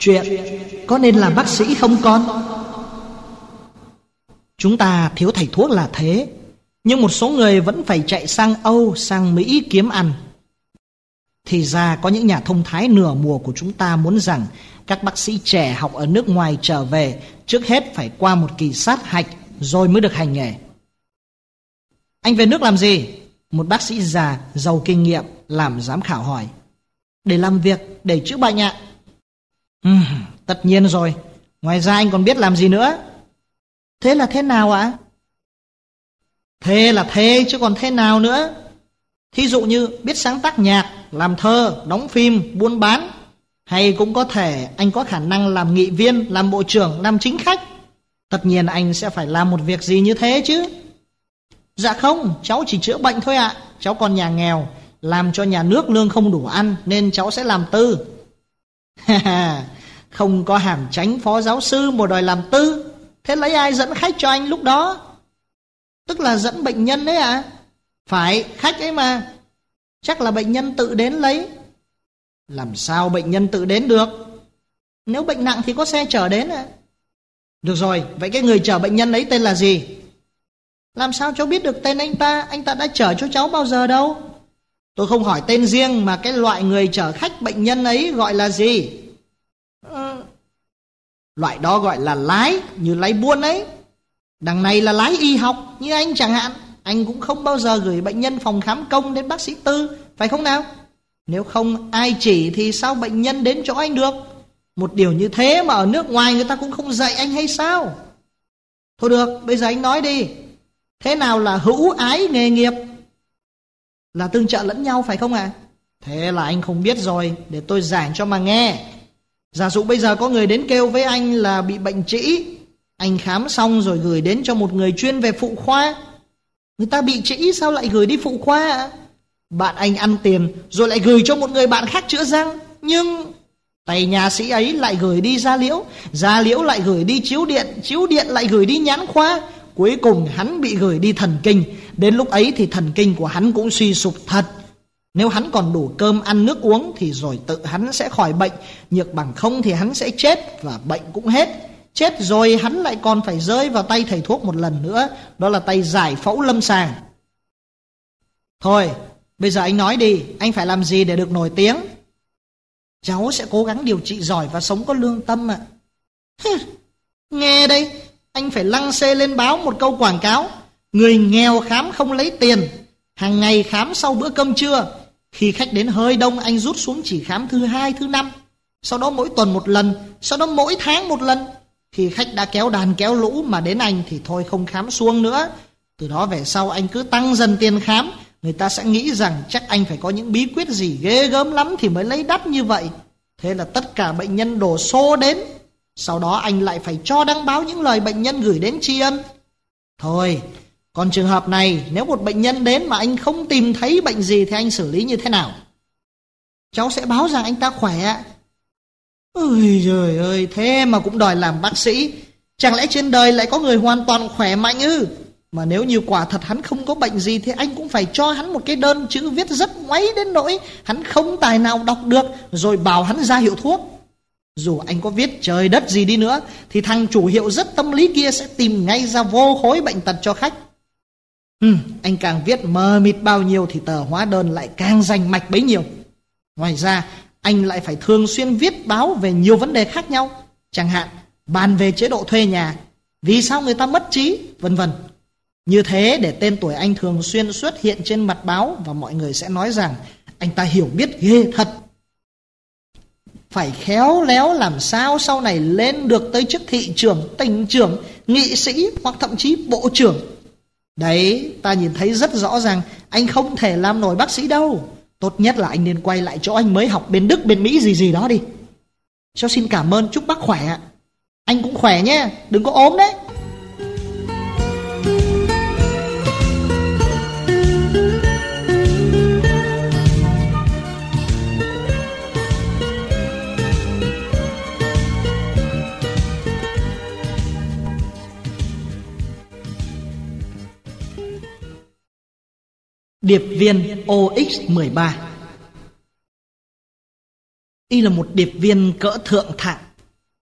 Chuyện có nên làm bác sĩ không con? Chúng ta thiếu thầy thuốc là thế, nhưng một số người vẫn phải chạy sang Âu, sang Mỹ kiếm ăn. Thì ra có những nhà thông thái nửa mùa của chúng ta muốn rằng các bác sĩ trẻ học ở nước ngoài trở về trước hết phải qua một kỳ sát hạch rồi mới được hành nghề. Anh về nước làm gì? Một bác sĩ già giàu kinh nghiệm làm giám khảo hỏi. Để làm việc, để chữa bệnh ạ. Tất nhiên rồi, ngoài ra anh còn biết làm gì nữa? Thế là thế nào ạ? Thế là thế chứ còn thế nào nữa. Thí dụ như biết sáng tác nhạc, làm thơ, đóng phim, buôn bán. Hay cũng có thể anh có khả năng làm nghị viên, làm bộ trưởng, làm chính khách. Tất nhiên anh sẽ phải làm một việc gì như thế chứ. Dạ không, cháu chỉ chữa bệnh thôi ạ. Cháu còn nhà nghèo, làm cho nhà nước lương không đủ ăn nên cháu sẽ làm tư. Không có hàm chánh phó giáo sư mà đòi làm tư. Thế lấy ai dẫn khách cho anh lúc đó? Tức là dẫn bệnh nhân đấy ạ? Phải, khách ấy mà. Chắc là bệnh nhân tự đến lấy. Làm sao bệnh nhân tự đến được? Nếu bệnh nặng thì có xe chở đến ạ. Được rồi, vậy cái người chở bệnh nhân ấy tên là gì? Làm sao cháu biết được tên anh ta đã chở cho cháu bao giờ đâu. Tôi không hỏi tên riêng mà cái loại người chở khách bệnh nhân ấy gọi là gì? Loại đó gọi là lái, như lái buôn ấy. Đằng này là lái y học, như anh chẳng hạn. Anh cũng không bao giờ gửi bệnh nhân phòng khám công đến bác sĩ tư, phải không nào? Nếu không ai chỉ thì sao bệnh nhân đến chỗ anh được? Một điều như thế mà ở nước ngoài người ta cũng không dạy anh hay sao? Thôi được, bây giờ anh nói đi. Thế nào là hữu ái nghề nghiệp? Là tương trợ lẫn nhau phải không ạ? Thế là anh không biết rồi, để tôi giảng cho mà nghe. Giả dụ bây giờ có người đến kêu với anh là bị bệnh trĩ. Anh khám xong rồi gửi đến cho một người chuyên về phụ khoa. Người ta bị trĩ sao lại gửi đi phụ khoa ạ? Bạn anh ăn tiền rồi lại gửi cho một người bạn khác chữa răng. Nhưng tay nhà sĩ ấy lại gửi đi da liễu lại gửi đi chiếu điện lại gửi đi nhãn khoa. Cuối cùng hắn bị gửi đi thần kinh. Đến lúc ấy thì thần kinh của hắn cũng suy sụp thật. Nếu hắn còn đủ cơm ăn nước uống thì rồi tự hắn sẽ khỏi bệnh. Nhược bằng không thì hắn sẽ chết và bệnh cũng hết. Chết rồi hắn lại còn phải rơi vào tay thầy thuốc một lần nữa. Đó là tay giải phẫu lâm sàng. Thôi, bây giờ anh nói đi, anh phải làm gì để được nổi tiếng? Cháu sẽ cố gắng điều trị giỏi và sống có lương tâm ạ. Nghe đây, anh phải lăng xê lên báo một câu quảng cáo. Người nghèo khám không lấy tiền, hàng ngày khám sau bữa cơm trưa. Khi khách đến hơi đông anh rút xuống chỉ khám thứ 2, thứ 5. Sau đó mỗi tuần một lần, sau đó mỗi tháng một lần. Khi khách đã kéo đàn kéo lũ mà đến anh thì thôi không khám xuông nữa. Từ đó về sau anh cứ tăng dần tiền khám. Người ta sẽ nghĩ rằng chắc anh phải có những bí quyết gì ghê gớm lắm thì mới lấy đắt như vậy. Thế là tất cả bệnh nhân đổ xô đến. Sau đó anh lại phải cho đăng báo những lời bệnh nhân gửi đến tri ân. Thôi, còn trường hợp này, nếu một bệnh nhân đến mà anh không tìm thấy bệnh gì thì anh xử lý như thế nào? Cháu sẽ báo rằng anh ta khỏe. Ôi trời ơi, thế mà cũng đòi làm bác sĩ. Chẳng lẽ trên đời lại có người hoàn toàn khỏe mạnh ư? Mà nếu như quả thật hắn không có bệnh gì thì anh cũng phải cho hắn một cái đơn chữ viết rất ngoáy đến nỗi hắn không tài nào đọc được, rồi bảo hắn ra hiệu thuốc. Dù anh có viết trời đất gì đi nữa thì thằng chủ hiệu rất tâm lý kia sẽ tìm ngay ra vô khối bệnh tật cho khách. Anh càng viết mờ mịt bao nhiêu thì tờ hóa đơn lại càng rành mạch bấy nhiêu. Ngoài ra anh lại phải thường xuyên viết báo về nhiều vấn đề khác nhau. Chẳng hạn bàn về chế độ thuê nhà, vì sao người ta mất trí, vân vân. Như thế để tên tuổi anh thường xuyên xuất hiện trên mặt báo và mọi người sẽ nói rằng anh ta hiểu biết ghê thật. Phải khéo léo làm sao sau này lên được tới chức thị trưởng, tỉnh trưởng, nghị sĩ hoặc thậm chí bộ trưởng. Đấy, ta nhìn thấy rất rõ ràng anh không thể làm nổi bác sĩ đâu. Tốt nhất là anh nên quay lại chỗ anh mới học bên Đức, bên Mỹ gì đó đi. Cháu xin cảm ơn, chúc bác khỏe ạ. Anh cũng khỏe nhé, đừng có ốm đấy. Điệp viên OX-13. Y là một điệp viên cỡ thượng thặng,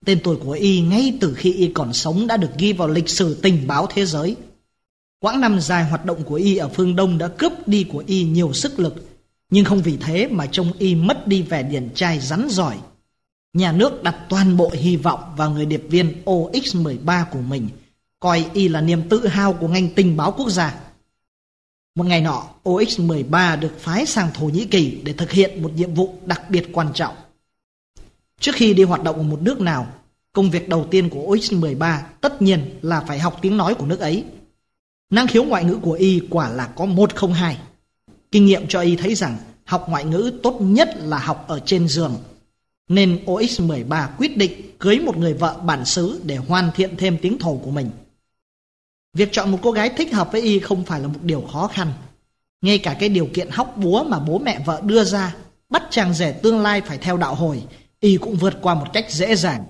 Tên tuổi của y ngay từ khi y còn sống đã được ghi vào lịch sử tình báo thế giới. Quãng năm dài hoạt động của y ở phương Đông đã cướp đi của y nhiều sức lực, nhưng không vì thế mà trông y mất đi vẻ điển trai rắn giỏi. Nhà nước đặt toàn bộ hy vọng vào người điệp viên OX-13 của mình, coi y là niềm tự hào của ngành tình báo quốc gia. Một ngày nọ, OX-13 được phái sang Thổ Nhĩ Kỳ để thực hiện một nhiệm vụ đặc biệt quan trọng. Trước khi đi hoạt động ở một nước nào, công việc đầu tiên của OX-13 tất nhiên là phải học tiếng nói của nước ấy. Năng khiếu ngoại ngữ của y quả là có 102. Kinh nghiệm cho y thấy rằng học ngoại ngữ tốt nhất là học ở trên giường, nên OX-13 quyết định cưới một người vợ bản xứ để hoàn thiện thêm tiếng Thổ của mình. Việc chọn một cô gái thích hợp với y không phải là một điều khó khăn. Ngay cả cái điều kiện hóc búa mà bố mẹ vợ đưa ra, bắt chàng rể tương lai phải theo đạo Hồi, y cũng vượt qua một cách dễ dàng.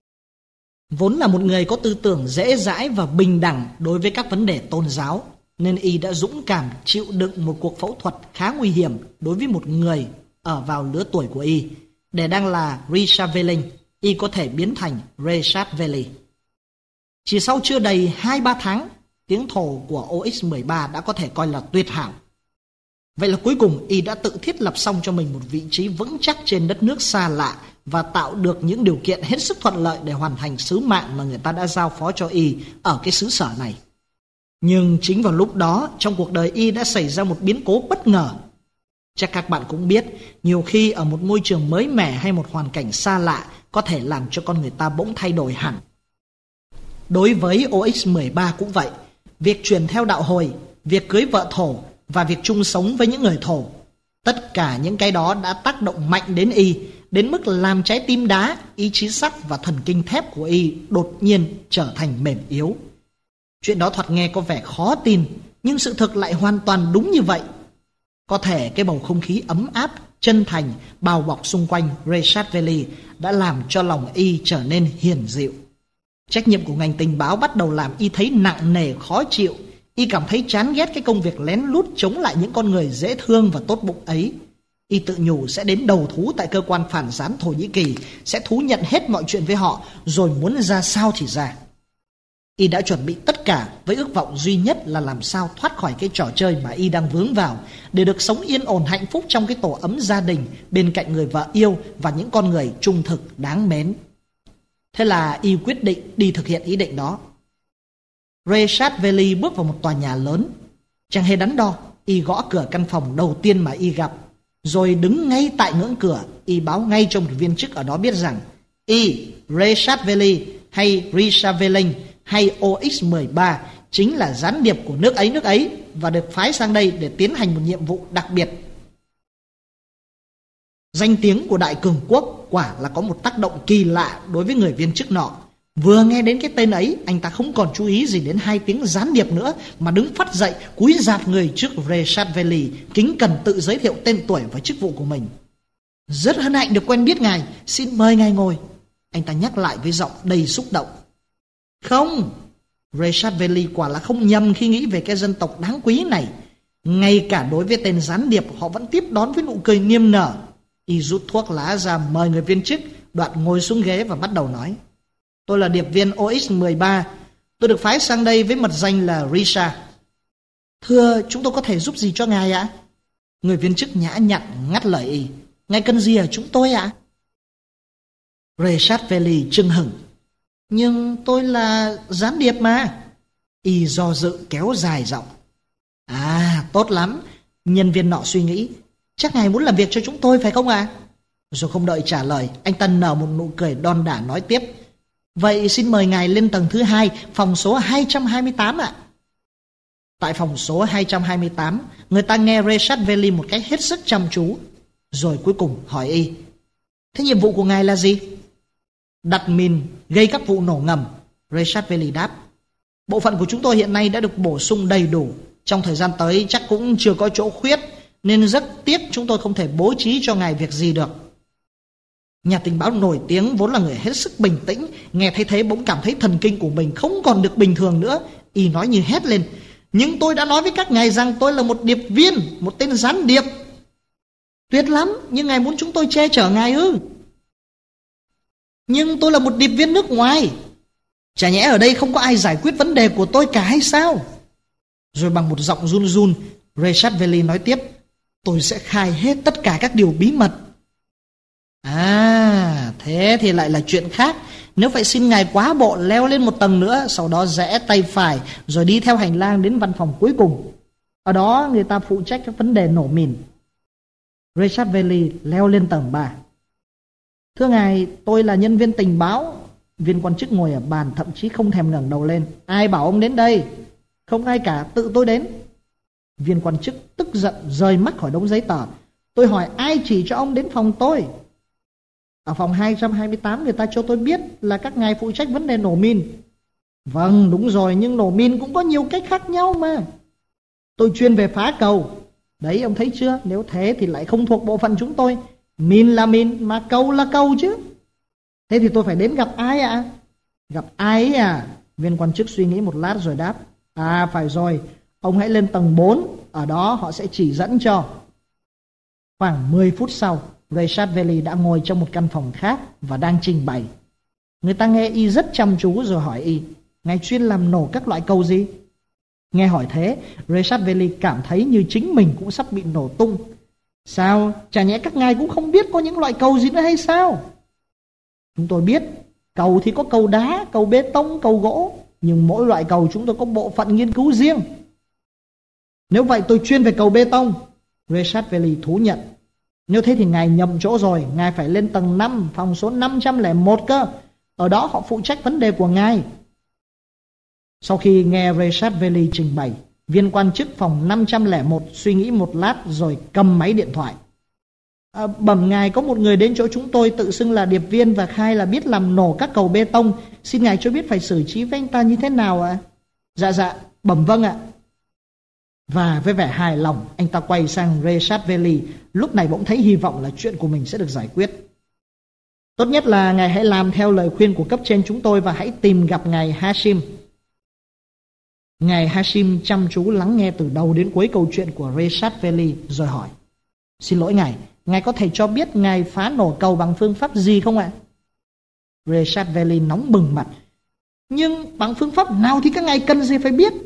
Vốn là một người có tư tưởng dễ dãi và bình đẳng đối với các vấn đề tôn giáo, nên y đã dũng cảm chịu đựng một cuộc phẫu thuật khá nguy hiểm đối với một người ở vào lứa tuổi của y. Để đang là Richard Velling, y có thể biến thành Richard Velli. Chỉ sau chưa đầy 2-3 tháng, tiếng Thổ của OX-13 đã có thể coi là tuyệt hảo. Vậy là cuối cùng y đã tự thiết lập xong cho mình một vị trí vững chắc trên đất nước xa lạ và tạo được những điều kiện hết sức thuận lợi để hoàn thành sứ mạng mà người ta đã giao phó cho y ở cái xứ sở này. Nhưng chính vào lúc đó, trong cuộc đời y đã xảy ra một biến cố bất ngờ. Chắc các bạn cũng biết, nhiều khi ở một môi trường mới mẻ hay một hoàn cảnh xa lạ có thể làm cho con người ta bỗng thay đổi hẳn. Đối với OX-13 cũng vậy. Việc truyền theo đạo Hồi, việc cưới vợ Thổ và việc chung sống với những người Thổ, tất cả những cái đó đã tác động mạnh đến y, đến mức làm trái tim đá, ý chí sắt và thần kinh thép của y đột nhiên trở thành mềm yếu. Chuyện đó thoạt nghe có vẻ khó tin, nhưng sự thực lại hoàn toàn đúng như vậy. Có thể cái bầu không khí ấm áp, chân thành, bao bọc xung quanh Richard Velli đã làm cho lòng y trở nên hiền dịu. Trách nhiệm của ngành tình báo bắt đầu làm y thấy nặng nề khó chịu. Y cảm thấy chán ghét cái công việc lén lút chống lại những con người dễ thương và tốt bụng ấy. Y tự nhủ sẽ đến đầu thú tại cơ quan phản gián Thổ Nhĩ Kỳ, sẽ thú nhận hết mọi chuyện với họ, rồi muốn ra sao thì ra. Y đã chuẩn bị tất cả với ước vọng duy nhất là làm sao thoát khỏi cái trò chơi mà y đang vướng vào, để được sống yên ổn hạnh phúc trong cái tổ ấm gia đình bên cạnh người vợ yêu và những con người trung thực đáng mến. Thế là y quyết định đi thực hiện ý định đó. Richard Velli bước vào một tòa nhà lớn. Chẳng hề đắn đo, y gõ cửa căn phòng đầu tiên mà y gặp, rồi đứng ngay tại ngưỡng cửa. Y báo ngay cho một viên chức ở đó biết rằng y, Richard Velli hay Richard Velling hay OX-13 chính là gián điệp của nước ấy và được phái sang đây để tiến hành một nhiệm vụ đặc biệt. Danh tiếng của Đại Cường Quốc quả là có một tác động kỳ lạ đối với người viên chức nọ. Vừa nghe đến cái tên ấy, anh ta không còn chú ý gì đến hai tiếng gián điệp nữa, mà đứng phắt dậy, cúi rạp người trước Richard Velli, kính cẩn tự giới thiệu tên tuổi và chức vụ của mình. Rất hân hạnh được quen biết ngài, xin mời ngài ngồi, anh ta nhắc lại với giọng đầy xúc động. Không, Richard Velli quả là không nhầm khi nghĩ về cái dân tộc đáng quý này. Ngay cả đối với tên gián điệp, họ vẫn tiếp đón với nụ cười niềm nở. Y rút thuốc lá ra mời người viên chức, đoạn ngồi xuống ghế và bắt đầu nói. Tôi là điệp viên OX-13, tôi được phái sang đây với mật danh là Richard. Thưa, chúng tôi có thể giúp gì cho ngài ạ? Người viên chức nhã nhặn ngắt lời y. Ngài cần gì ở chúng tôi ạ? Richard Velli chưng hửng. Nhưng tôi là gián điệp mà. Y do dự kéo dài giọng. À, tốt lắm. Nhân viên nọ suy nghĩ. Chắc ngài muốn làm việc cho chúng tôi phải không ạ? Rồi không đợi trả lời, anh ta nở một nụ cười đon đả nói tiếp. Vậy xin mời ngài lên tầng thứ 2, phòng số 228 ạ. Tại phòng số 228, người ta nghe Richard Velli một cách hết sức chăm chú. Rồi cuối cùng hỏi y. Thế nhiệm vụ của ngài là gì? Đặt mìn gây các vụ nổ ngầm, Richard Velli đáp. Bộ phận của chúng tôi hiện nay đã được bổ sung đầy đủ. Trong thời gian tới chắc cũng chưa có chỗ khuyết, nên rất tiếc chúng tôi không thể bố trí cho ngài việc gì được. Nhà tình báo nổi tiếng vốn là người hết sức bình tĩnh, nghe thấy thế bỗng cảm thấy thần kinh của mình không còn được bình thường nữa. Y nói như hét lên. Nhưng tôi đã nói với các ngài rằng tôi là một điệp viên, một tên gián điệp. Tuyệt lắm, nhưng ngài muốn chúng tôi che chở ngài ư? Nhưng tôi là một điệp viên nước ngoài. Chả nhẽ ở đây không có ai giải quyết vấn đề của tôi cả hay sao? Rồi bằng một giọng run run, Rechatveli nói tiếp, tôi sẽ khai hết tất cả các điều bí mật. À, thế thì lại là chuyện khác. Nếu vậy xin ngài quá bộ leo lên một tầng nữa, sau đó rẽ tay phải, rồi đi theo hành lang đến văn phòng cuối cùng. Ở đó người ta phụ trách các vấn đề nổ mìn. Rechatveli leo lên tầng 3. Thưa ngài, tôi là nhân viên tình báo. Viên quan chức ngồi ở bàn thậm chí không thèm ngẩng đầu lên. Ai bảo ông đến đây? Không ai cả, tự tôi đến. Viên quan chức tức giận rời mắt khỏi đống giấy tờ. Tôi hỏi ai chỉ cho ông đến phòng tôi? Ở phòng 228 người ta cho tôi biết là các ngài phụ trách vấn đề nổ mìn. Vâng, đúng rồi, nhưng nổ mìn cũng có nhiều cách khác nhau mà. Tôi chuyên về phá cầu. Đấy, ông thấy chưa? Nếu thế thì lại không thuộc bộ phận chúng tôi. Mìn là mìn, mà cầu là cầu chứ. Thế thì tôi phải đến gặp ai ạ? Gặp ai ấy à? Viên quan chức suy nghĩ một lát rồi đáp. À, phải rồi, ông hãy lên tầng 4. Ở đó họ sẽ chỉ dẫn cho. Khoảng 10 phút sau, Rechatveli đã ngồi trong một căn phòng khác và đang trình bày. Người ta nghe y rất chăm chú rồi hỏi y, ngài chuyên làm nổ các loại cầu gì? Nghe hỏi thế, Rechatveli cảm thấy như chính mình cũng sắp bị nổ tung. Sao? Chả nhẽ các ngài cũng không biết có những loại cầu gì nữa hay sao? Chúng tôi biết, cầu thì có cầu đá, cầu bê tông, cầu gỗ. Nhưng mỗi loại cầu chúng tôi có bộ phận nghiên cứu riêng. Nếu vậy tôi chuyên về cầu bê tông. Rechatveli thú nhận. Nếu thế thì ngài nhầm chỗ rồi. Ngài phải lên tầng 5, phòng số 501 cơ. Ở đó họ phụ trách vấn đề của ngài. Sau khi nghe Rechatveli trình bày, viên quan chức phòng 501 suy nghĩ một lát rồi cầm máy điện thoại. Bẩm ngài, có một người đến chỗ chúng tôi tự xưng là điệp viên và khai là biết làm nổ các cầu bê tông. Xin ngài cho biết phải xử trí với anh ta như thế nào ạ? Dạ, bẩm vâng ạ. Và với vẻ hài lòng, anh ta quay sang Rechatveli. Lúc này bỗng thấy hy vọng là chuyện của mình sẽ được giải quyết. Tốt nhất là ngài hãy làm theo lời khuyên của cấp trên chúng tôi và hãy tìm gặp ngài Hashim. Ngài Hashim chăm chú lắng nghe từ đầu đến cuối câu chuyện của Rechatveli rồi hỏi. Xin lỗi ngài có thể cho biết ngài phá nổ cầu bằng phương pháp gì không ạ? Rechatveli nóng bừng mặt. Nhưng bằng phương pháp nào thì các ngài cần gì phải biết?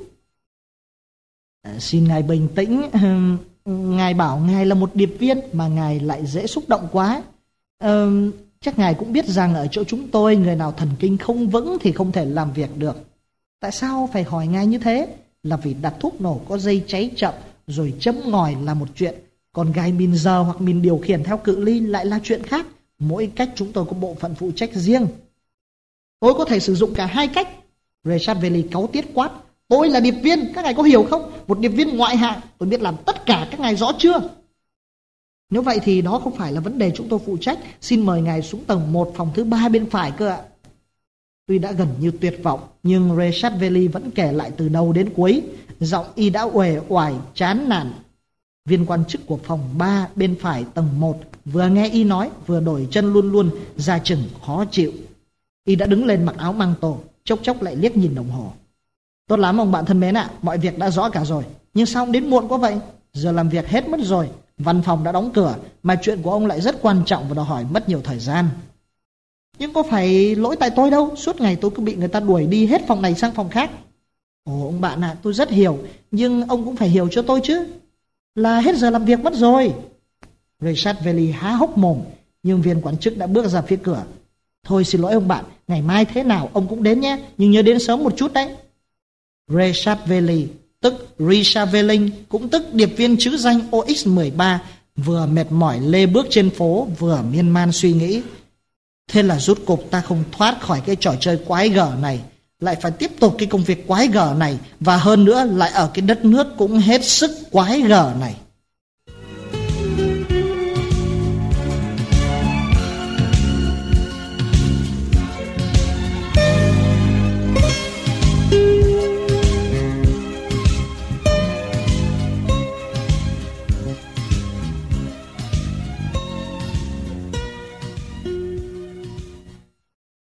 Xin ngài bình tĩnh. Ngài bảo ngài là một điệp viên mà ngài lại dễ xúc động quá. Chắc ngài cũng biết rằng ở chỗ chúng tôi người nào thần kinh không vững thì không thể làm việc được. Tại sao phải hỏi ngài như thế? Là vì đặt thuốc nổ có dây cháy chậm rồi châm ngòi là một chuyện, còn gài mìn giờ hoặc mìn điều khiển theo cự ly lại là chuyện khác. Mỗi cách chúng tôi có bộ phận phụ trách riêng. Tôi có thể sử dụng cả hai cách. Rechatveli cáu tiết quát. Tôi là điệp viên, các ngài có hiểu không? Một điệp viên ngoại hạng, tôi biết làm tất cả, các ngài rõ chưa? Nếu vậy thì đó không phải là vấn đề chúng tôi phụ trách. Xin mời ngài xuống tầng 1, phòng thứ 3 bên phải cơ ạ. Tuy đã gần như tuyệt vọng, nhưng Rechatveli vẫn kể lại từ đầu đến cuối. Giọng y đã uể oải, chán nản. Viên quan chức của phòng 3 bên phải tầng 1 vừa nghe y nói, vừa đổi chân luôn luôn, ra chừng khó chịu. Y đã đứng lên mặc áo măng tô, chốc chốc lại liếc nhìn đồng hồ. Tốt lắm ông bạn thân mến ạ, mọi việc đã rõ cả rồi. Nhưng sao ông đến muộn quá vậy? Giờ làm việc hết mất rồi, văn phòng đã đóng cửa, mà chuyện của ông lại rất quan trọng và đòi hỏi mất nhiều thời gian. Nhưng có phải lỗi tại tôi đâu, suốt ngày tôi cứ bị người ta đuổi đi hết phòng này sang phòng khác. Ồ ông bạn ạ, tôi rất hiểu, nhưng ông cũng phải hiểu cho tôi chứ. Là hết giờ làm việc mất rồi. Rechatveli há hốc mồm, nhưng viên quản chức đã bước ra phía cửa. Thôi xin lỗi ông bạn, ngày mai thế nào ông cũng đến nhé, nhưng nhớ đến sớm một chút đấy. Rechatveli, tức Rechatveli, cũng tức điệp viên chữ danh OX13, vừa mệt mỏi lê bước trên phố, vừa miên man suy nghĩ. Thế là rốt cục ta không thoát khỏi cái trò chơi quái gở này, lại phải tiếp tục cái công việc quái gở này, và hơn nữa lại ở cái đất nước cũng hết sức quái gở này.